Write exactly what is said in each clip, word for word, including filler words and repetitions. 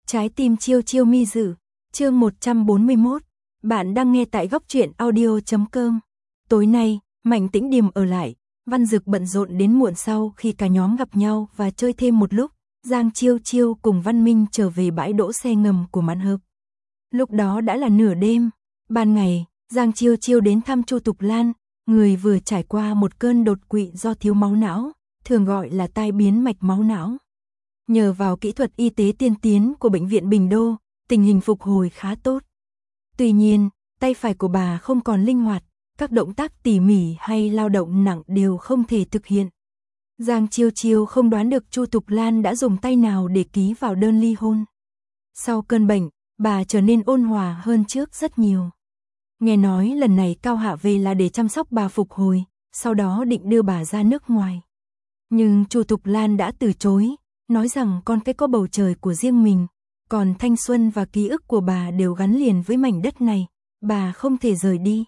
Trái tim chiêu chiêu mi dự, chương một trăm bốn mươi mốt. Bạn đang nghe tại góc truyện audio chấm com. Tối nay, Mạnh Tĩnh Điềm ở lại, Văn Dực bận rộn đến muộn. Sau khi cả nhóm gặp nhau và chơi thêm một lúc, Giang Chiêu Chiêu cùng Văn Minh trở về bãi đỗ xe ngầm của Mãn Hợp. Lúc đó đã là nửa đêm. Ban ngày, Giang Chiêu Chiêu đến thăm Chu Tục Lan, người vừa trải qua một cơn đột quỵ do thiếu máu não, thường gọi là tai biến mạch máu não. Nhờ vào kỹ thuật y tế tiên tiến của bệnh viện Bình Đô, tình hình phục hồi khá tốt. Tuy nhiên, tay phải của bà không còn linh hoạt, các động tác tỉ mỉ hay lao động nặng đều không thể thực hiện. Giang Chiêu Chiêu không đoán được Chu Tục Lan đã dùng tay nào để ký vào đơn ly hôn. Sau cơn bệnh, bà trở nên ôn hòa hơn trước rất nhiều. Nghe nói lần này Cao Hạ về là để chăm sóc bà phục hồi, sau đó định đưa bà ra nước ngoài. Nhưng Chu Tục Lan đã từ chối, nói rằng con cái có bầu trời của riêng mình, còn thanh xuân và ký ức của bà đều gắn liền với mảnh đất này, bà không thể rời đi.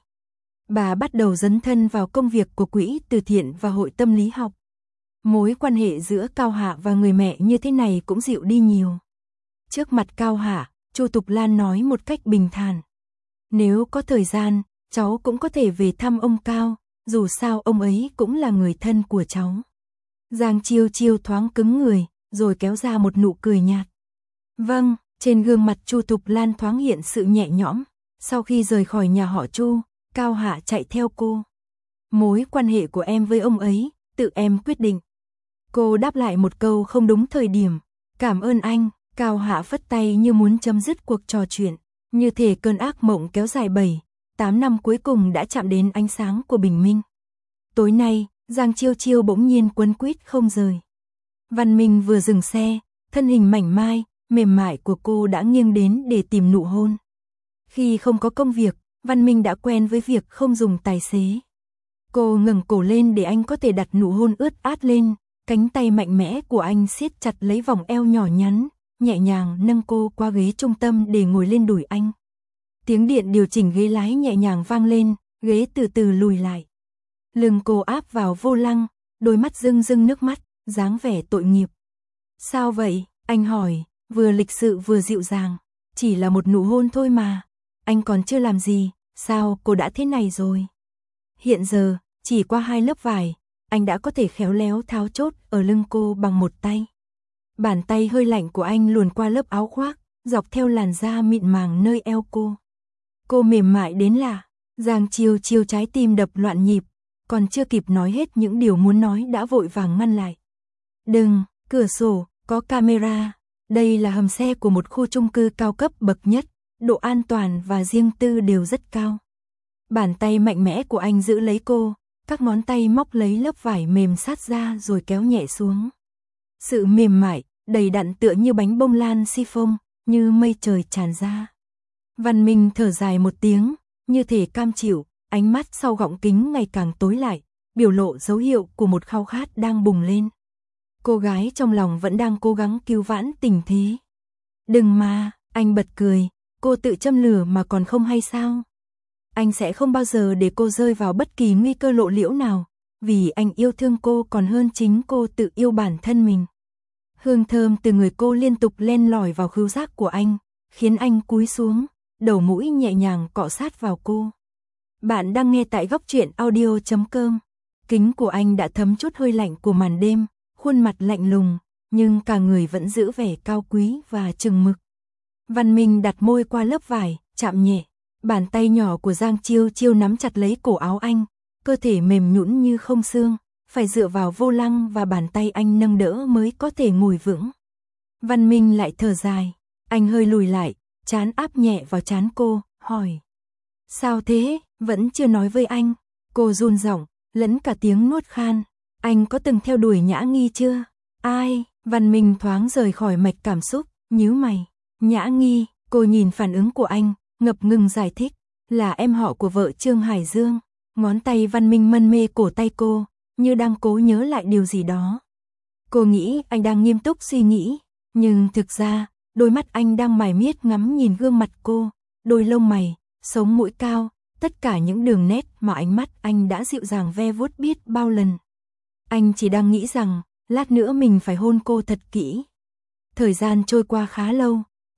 Bà bắt đầu dấn thân vào công việc của quỹ từ thiện và hội tâm lý học. Mối quan hệ giữa Cao Hạ và người mẹ như thế này cũng dịu đi nhiều. Trước mặt Cao Hạ, Chu Tục Lan nói một cách bình thản: nếu có thời gian, cháu cũng có thể về thăm ông Cao, dù sao ông ấy cũng là người thân của cháu. Giang Chiêu Chiêu thoáng cứng người, rồi kéo ra một nụ cười nhạt. Vâng, trên gương mặt Chu Tục Lan thoáng hiện sự nhẹ nhõm. Sau khi rời khỏi nhà họ Chu, Cao Hạ chạy theo cô. Mối quan hệ của em với ông ấy, tự em quyết định. Cô đáp lại một câu không đúng thời điểm. Cảm ơn anh. Cao Hạ phất tay như muốn chấm dứt cuộc trò chuyện. Như thể cơn ác mộng kéo dài bảy, tám năm cuối cùng đã chạm đến ánh sáng của bình minh. Tối nay, Giang Chiêu Chiêu bỗng nhiên quấn quýt không rời. Văn Minh vừa dừng xe, thân hình mảnh mai, mềm mại của cô đã nghiêng đến để tìm nụ hôn. Khi không có công việc, Văn Minh đã quen với việc không dùng tài xế. Cô ngẩng cổ lên để anh có thể đặt nụ hôn ướt át lên, cánh tay mạnh mẽ của anh siết chặt lấy vòng eo nhỏ nhắn, nhẹ nhàng nâng cô qua ghế trung tâm để ngồi lên đùi anh. Tiếng điện điều chỉnh ghế lái nhẹ nhàng vang lên, ghế từ từ lùi lại. Lưng cô áp vào vô lăng, đôi mắt rưng rưng nước mắt, dáng vẻ tội nghiệp. Sao vậy? Anh hỏi, vừa lịch sự vừa dịu dàng. Chỉ là một nụ hôn thôi mà. Anh còn chưa làm gì, sao cô đã thế này rồi? Hiện giờ, chỉ qua hai lớp vải, anh đã có thể khéo léo tháo chốt ở lưng cô bằng một tay. Bàn tay hơi lạnh của anh luồn qua lớp áo khoác, dọc theo làn da mịn màng nơi eo cô. Cô mềm mại đến lạ. Giang Chiêu Chiêu trái tim đập loạn nhịp, còn chưa kịp nói hết những điều muốn nói đã vội vàng ngăn lại. Đừng, cửa sổ, có camera. Đây là hầm xe của một khu chung cư cao cấp bậc nhất, độ an toàn và riêng tư đều rất cao. Bàn tay mạnh mẽ của anh giữ lấy cô, các ngón tay móc lấy lớp vải mềm sát ra rồi kéo nhẹ xuống. Sự mềm mại, đầy đặn tựa như bánh bông lan chiffon, như mây trời tràn ra. Văn Minh thở dài một tiếng, như thể cam chịu, ánh mắt sau gọng kính ngày càng tối lại, biểu lộ dấu hiệu của một khao khát đang bùng lên. Cô gái trong lòng vẫn đang cố gắng cứu vãn tình thế. Đừng mà, anh bật cười, cô tự châm lửa mà còn không hay sao? Anh sẽ không bao giờ để cô rơi vào bất kỳ nguy cơ lộ liễu nào, vì anh yêu thương cô còn hơn chính cô tự yêu bản thân mình. Hương thơm từ người cô liên tục len lỏi vào khứu giác của anh, khiến anh cúi xuống, đầu mũi nhẹ nhàng cọ sát vào cô. Bạn đang nghe tại góc truyện audio chấm com. Kính của anh đã thấm chút hơi lạnh của màn đêm, khuôn mặt lạnh lùng, nhưng cả người vẫn giữ vẻ cao quý và chừng mực. Văn Minh đặt môi qua lớp vải, chạm nhẹ. Bàn tay nhỏ của Giang Chiêu Chiêu nắm chặt lấy cổ áo anh, cơ thể mềm nhũn như không xương, phải dựa vào vô lăng và bàn tay anh nâng đỡ mới có thể ngồi vững. Văn Minh lại thở dài, anh hơi lùi lại, trán áp nhẹ vào trán cô, hỏi. Sao thế, vẫn chưa nói với anh? Cô run giọng, lẫn cả tiếng nuốt khan. Anh có từng theo đuổi Nhã Nghi chưa? Ai? Văn Minh thoáng rời khỏi mạch cảm xúc, nhíu mày. Nhã Nghi, cô nhìn phản ứng của anh, ngập ngừng giải thích. Là em họ của vợ Trương Hải Dương. Ngón tay Văn Minh mân mê cổ tay cô, như đang cố nhớ lại điều gì đó. Cô nghĩ anh đang nghiêm túc suy nghĩ, nhưng thực ra, đôi mắt anh đang mải miết ngắm nhìn gương mặt cô, đôi lông mày, sống mũi cao, tất cả những đường nét mà ánh mắt anh đã dịu dàng ve vuốt biết bao lần. Anh chỉ đang nghĩ rằng, lát nữa mình phải hôn cô thật kỹ. Thời gian trôi qua khá lâu,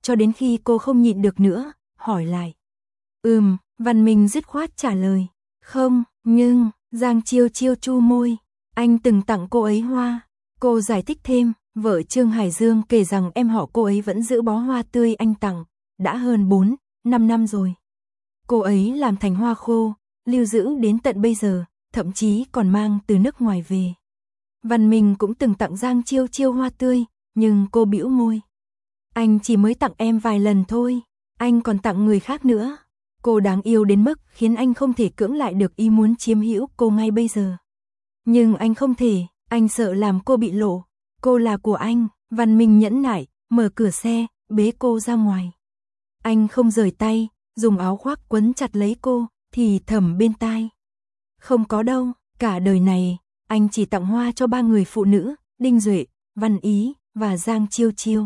cho đến khi cô không nhịn được nữa, hỏi lại. Ừm, Văn Minh dứt khoát trả lời. Không, nhưng, Giang Chiêu Chiêu chu môi. Anh từng tặng cô ấy hoa. Cô giải thích thêm, vợ Trương Hải Dương kể rằng em họ cô ấy vẫn giữ bó hoa tươi anh tặng, đã hơn bốn, năm năm rồi. Cô ấy làm thành hoa khô, lưu giữ đến tận bây giờ, thậm chí còn mang từ nước ngoài về. Văn Minh cũng từng tặng Giang Chiêu Chiêu hoa tươi, nhưng cô bĩu môi. Anh chỉ mới tặng em vài lần thôi, anh còn tặng người khác nữa. Cô đáng yêu đến mức khiến anh không thể cưỡng lại được ý muốn chiếm hữu cô ngay bây giờ. Nhưng anh không thể, anh sợ làm cô bị lộ. Cô là của anh. Văn Minh nhẫn nại, mở cửa xe, bế cô ra ngoài. Anh không rời tay, dùng áo khoác quấn chặt lấy cô, thì thầm bên tai. Không có đâu, cả đời này, anh chỉ tặng hoa cho ba người phụ nữ, Đinh Duệ, Văn Ý, và Giang Chiêu Chiêu.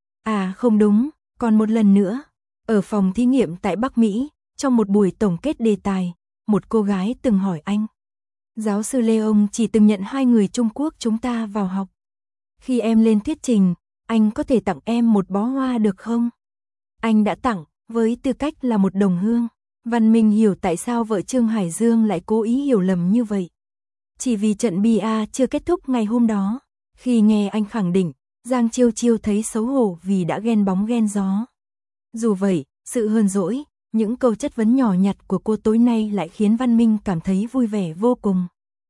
À không đúng, còn một lần nữa. Ở phòng thí nghiệm tại Bắc Mỹ, trong một buổi tổng kết đề tài, một cô gái từng hỏi anh. Giáo sư Lê ông chỉ từng nhận hai người Trung Quốc chúng ta vào học. Khi em lên thuyết trình, anh có thể tặng em một bó hoa được không? Anh đã tặng, với tư cách là một đồng hương. Văn Minh hiểu tại sao vợ Trương Hải Dương lại cố ý hiểu lầm như vậy. Chỉ vì trận bia chưa kết thúc ngày hôm đó. Khi nghe anh khẳng định, Giang Chiêu Chiêu thấy xấu hổ vì đã ghen bóng ghen gió. Dù vậy, sự hờn dỗi, những câu chất vấn nhỏ nhặt của cô tối nay lại khiến Văn Minh cảm thấy vui vẻ vô cùng.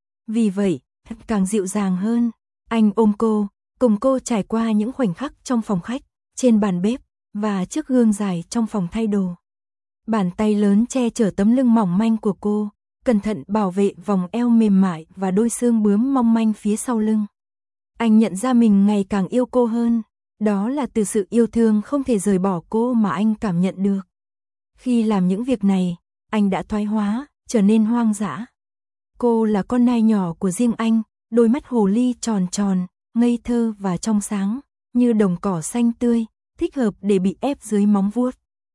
Vì vậy, càng dịu dàng hơn, anh ôm cô, cùng cô trải qua những khoảnh khắc trong phòng khách, trên bàn bếp, và trước gương dài trong phòng thay đồ. Bàn tay lớn che chở tấm lưng mỏng manh của cô, cẩn thận bảo vệ vòng eo mềm mại và đôi xương bướm mong manh phía sau lưng. Anh nhận ra mình ngày càng yêu cô hơn, đó là từ sự yêu thương không thể rời bỏ cô mà anh cảm nhận được. Khi làm những việc này, anh đã thoái hóa, trở nên hoang dã. Cô là con nai nhỏ của riêng anh, đôi mắt hồ ly tròn tròn, ngây thơ và trong sáng, như đồng cỏ xanh tươi, thích hợp để bị ép dưới móng vuốt.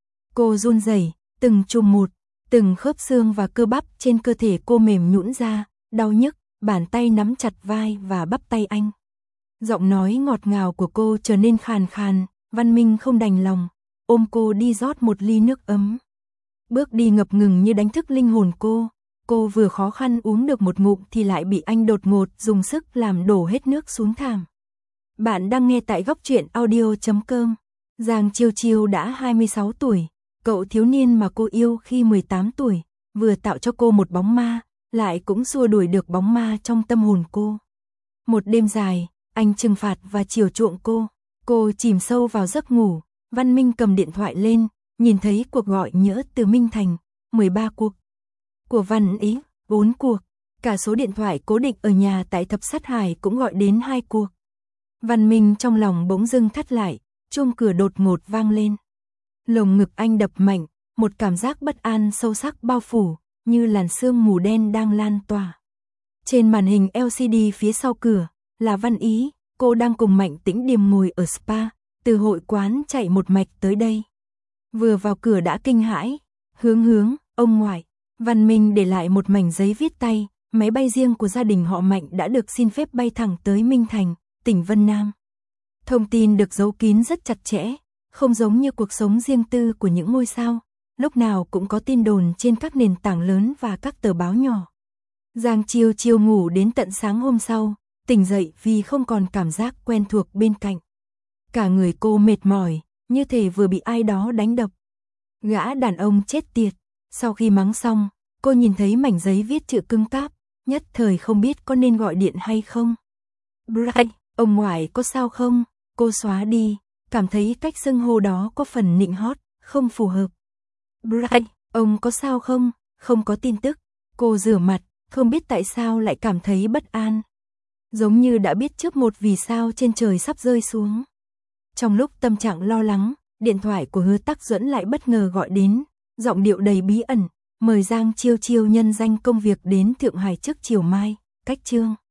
Cô run rẩy, từng chùm một, từng khớp xương và cơ bắp trên cơ thể cô mềm nhũn ra, đau nhức, bàn tay nắm chặt vai và bắp tay anh. Giọng nói ngọt ngào của cô trở nên khàn khàn, Văn Minh không đành lòng, ôm cô đi rót một ly nước ấm. Bước đi ngập ngừng như đánh thức linh hồn cô, cô vừa khó khăn uống được một ngụm thì lại bị anh đột ngột dùng sức làm đổ hết nước xuống thảm. Bạn đang nghe tại góc truyện audio chấm com. Giang Chiêu Chiêu đã hai mươi sáu tuổi, cậu thiếu niên mà cô yêu khi mười tám tuổi, vừa tạo cho cô một bóng ma, lại cũng xua đuổi được bóng ma trong tâm hồn cô. Một đêm dài, anh trừng phạt và chiều chuộng cô, cô chìm sâu vào giấc ngủ. Văn Minh cầm điện thoại lên, nhìn thấy cuộc gọi nhỡ từ Minh Thành, mười ba cuộc. Của Văn Ý, bốn cuộc. Cả số điện thoại cố định ở nhà tại Thập Sát Hải cũng gọi đến hai cuộc. Văn Minh trong lòng bỗng dưng thắt lại, chuông cửa đột ngột vang lên. Lồng ngực anh đập mạnh, một cảm giác bất an sâu sắc bao phủ, như làn sương mù đen đang lan tỏa. Trên màn hình lờ xê đê phía sau cửa, là Văn Ý, cô đang cùng Mạnh Tĩnh Điềm ngồi ở spa, từ hội quán chạy một mạch tới đây. Vừa vào cửa đã kinh hãi, hướng hướng, ông ngoại. Văn Minh để lại một mảnh giấy viết tay, máy bay riêng của gia đình họ Mạnh đã được xin phép bay thẳng tới Minh Thành, tỉnh Vân Nam. Thông tin được giấu kín rất chặt chẽ, không giống như cuộc sống riêng tư của những ngôi sao, lúc nào cũng có tin đồn trên các nền tảng lớn và các tờ báo nhỏ. Giang Chiêu Chiêu ngủ đến tận sáng hôm sau, tỉnh dậy vì không còn cảm giác quen thuộc bên cạnh. Cả người cô mệt mỏi, như thể vừa bị ai đó đánh đập. Gã đàn ông chết tiệt. Sau khi mắng xong, cô nhìn thấy mảnh giấy viết chữ cứng cáp, nhất thời không biết có nên gọi điện hay không. Bright, ông ngoại có sao không? Cô xóa đi, cảm thấy cách xưng hô đó có phần nịnh hót, không phù hợp. Bright, ông có sao không? Không có tin tức. Cô rửa mặt, không biết tại sao lại cảm thấy bất an. Giống như đã biết trước một vì sao trên trời sắp rơi xuống. Trong lúc tâm trạng lo lắng, điện thoại của Hứa Tắc Duẫn lại bất ngờ gọi đến, giọng điệu đầy bí ẩn, mời Giang Chiêu Chiêu nhân danh công việc đến Thượng Hải trước chiều mai, cách chương.